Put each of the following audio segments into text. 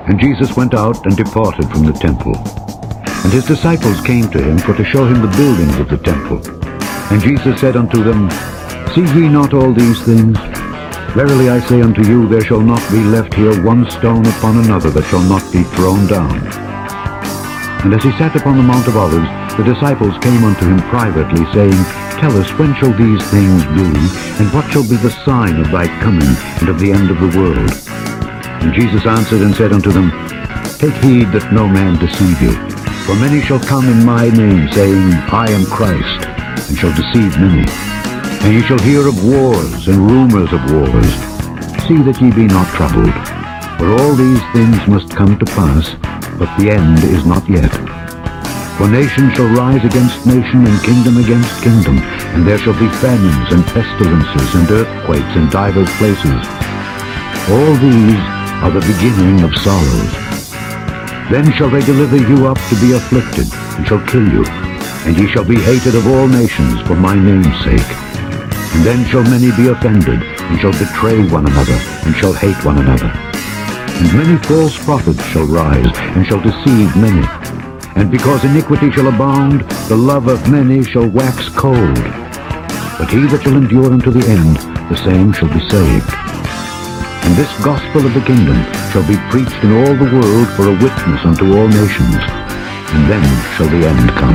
And Jesus went out and departed from the temple. And his disciples came to him for to show him the buildings of the temple. And Jesus said unto them, See ye not all these things? Verily I say unto you, there shall not be left here one stone upon another that shall not be thrown down. And as he sat upon the Mount of Olives, the disciples came unto him privately, saying, Tell us, when shall these things be, and what shall be the sign of thy coming, and of the end of the world? And Jesus answered and said unto them, Take heed that no man deceive you. For many shall come in my name, saying, I am Christ, and shall deceive many. And ye shall hear of wars and rumors of wars. See that ye be not troubled. For all these things must come to pass, but the end is not yet. For nation shall rise against nation, and kingdom against kingdom, and there shall be famines and pestilences and earthquakes in divers places. All these are the beginning of sorrows. Then shall they deliver you up to be afflicted, and shall kill you, and ye shall be hated of all nations for my name's sake. And then shall many be offended, and shall betray one another, and shall hate one another. And many false prophets shall rise, and shall deceive many. And because iniquity shall abound, the love of many shall wax cold. But he that shall endure unto the end, the same shall be saved. And this gospel of the kingdom shall be preached in all the world for a witness unto all nations, and then shall the end come.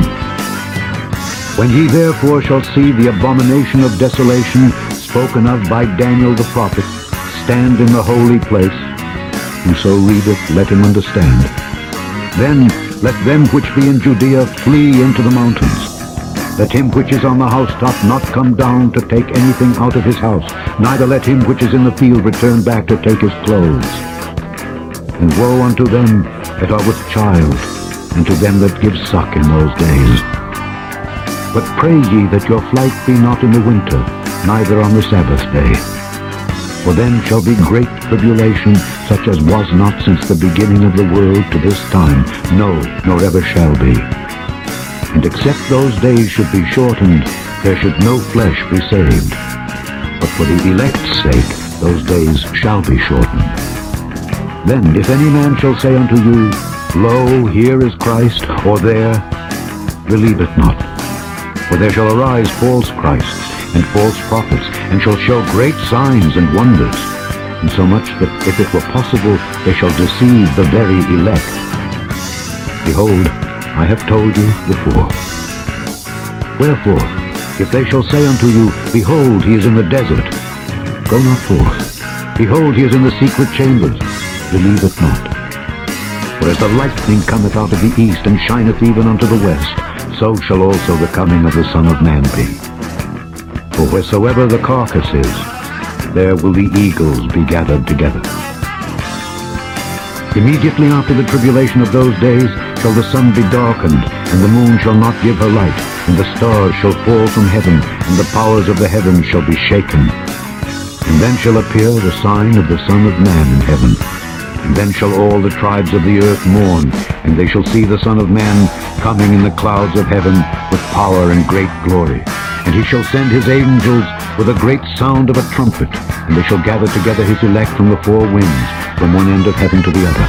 When ye therefore shall see the abomination of desolation spoken of by Daniel the prophet stand in the holy place, whoso readeth, let him understand. Then let them which be in Judea flee into the mountains. Let him which is on the housetop not come down to take anything out of his house, neither let him which is in the field return back to take his clothes. And woe unto them that are with child, and to them that give suck in those days. But pray ye that your flight be not in the winter, neither on the Sabbath day. For then shall be great tribulation, such as was not since the beginning of the world to this time, no, nor ever shall be. And except those days should be shortened, there should no flesh be saved. But for the elect's sake, those days shall be shortened. Then if any man shall say unto you, Lo, here is Christ, or there, believe it not. For there shall arise false Christs and false prophets, and shall show great signs and wonders, insomuch that if it were possible, they shall deceive the very elect. Behold, I have told you before. Wherefore, if they shall say unto you, Behold, he is in the desert, go not forth. Behold, he is in the secret chambers, believe it not. For as the lightning cometh out of the east, and shineth even unto the west, so shall also the coming of the Son of Man be. For wheresoever the carcass is, there will the eagles be gathered together. Immediately after the tribulation of those days shall the sun be darkened, and the moon shall not give her light, and the stars shall fall from heaven, and the powers of the heavens shall be shaken. And then shall appear the sign of the Son of Man in heaven. And then shall all the tribes of the earth mourn, and they shall see the Son of Man coming in the clouds of heaven with power and great glory. And he shall send his angels with a great sound of a trumpet, and they shall gather together his elect from the four winds, from one end of heaven to the other.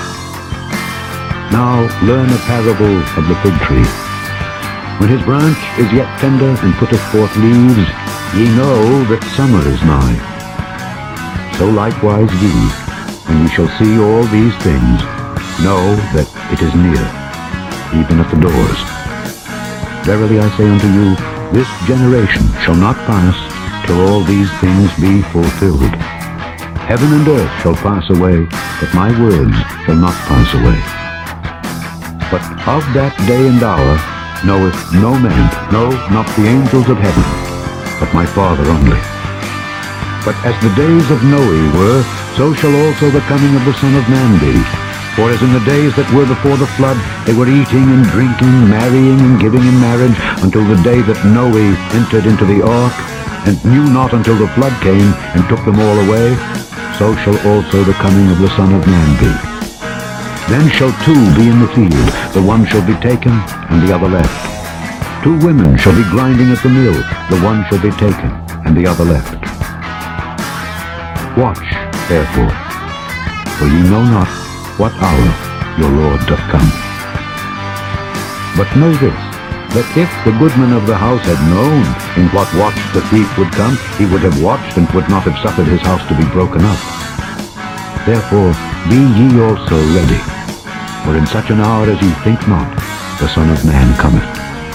Now learn a parable of the fig tree. When his branch is yet tender and putteth forth leaves, ye know that summer is nigh. So likewise ye, when ye shall see all these things, know that it is near, even at the doors. Verily I say unto you, this generation shall not pass till all these things be fulfilled. Heaven and earth shall pass away, but my words shall not pass away. But of that day and hour knoweth no man, no, not the angels of heaven, but my Father only. But as the days of Noe were, so shall also the coming of the Son of Man be. For as in the days that were before the flood, they were eating and drinking, marrying and giving in marriage, until the day that Noe entered into the ark, and knew not until the flood came, and took them all away, so shall also the coming of the Son of Man be. Then shall two be in the field, the one shall be taken, and the other left. Two women shall be grinding at the mill, the one shall be taken, and the other left. Watch, therefore, for ye know not what hour your Lord doth come. But know this, that if the goodman of the house had known in what watch the thief would come, he would have watched and would not have suffered his house to be broken up. Therefore be ye also ready, for in such an hour as ye think not, the Son of Man cometh.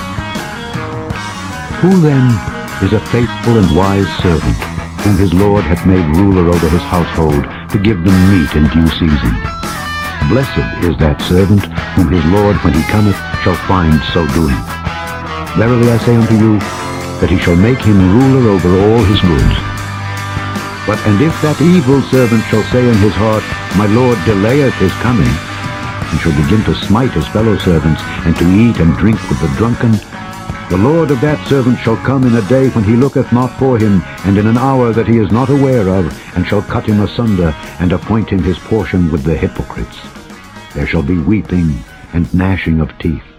Who then is a faithful and wise servant, whom his Lord hath made ruler over his household, to give them meat in due season? Blessed is that servant, whom his Lord, when he cometh, shall find so doing. Verily I say unto you, that he shall make him ruler over all his goods. And if that evil servant shall say in his heart, My Lord delayeth his coming, and shall begin to smite his fellow servants, and to eat and drink with the drunken, the Lord of that servant shall come in a day when he looketh not for him, and in an hour that he is not aware of, and shall cut him asunder, and appoint him his portion with the hypocrites. There shall be weeping and gnashing of teeth.